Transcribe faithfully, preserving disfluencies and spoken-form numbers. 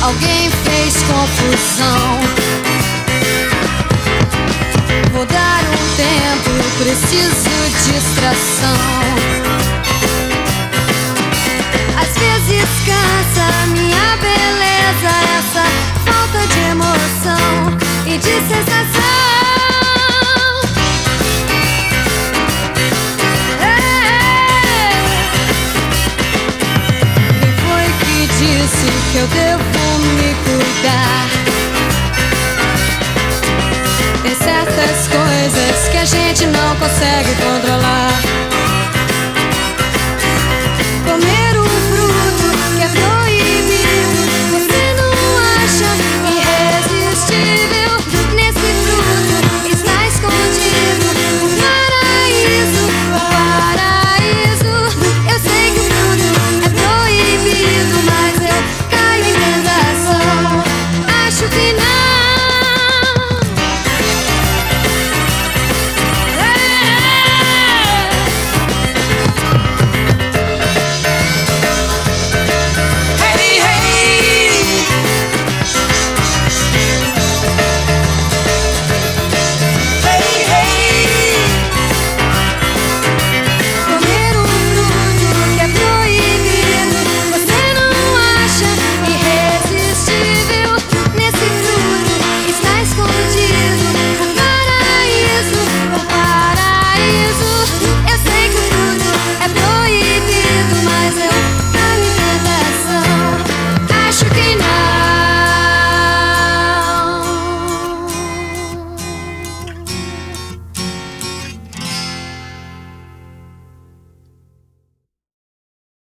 alguém fez confusão. Vou dar um tempo, preciso distração. Às vezes cansa minha beleza, essa falta de emoção e de sensação. Quem foi que disse que eu devo me cuidar? Tem certas coisas que a gente não consegue controlar.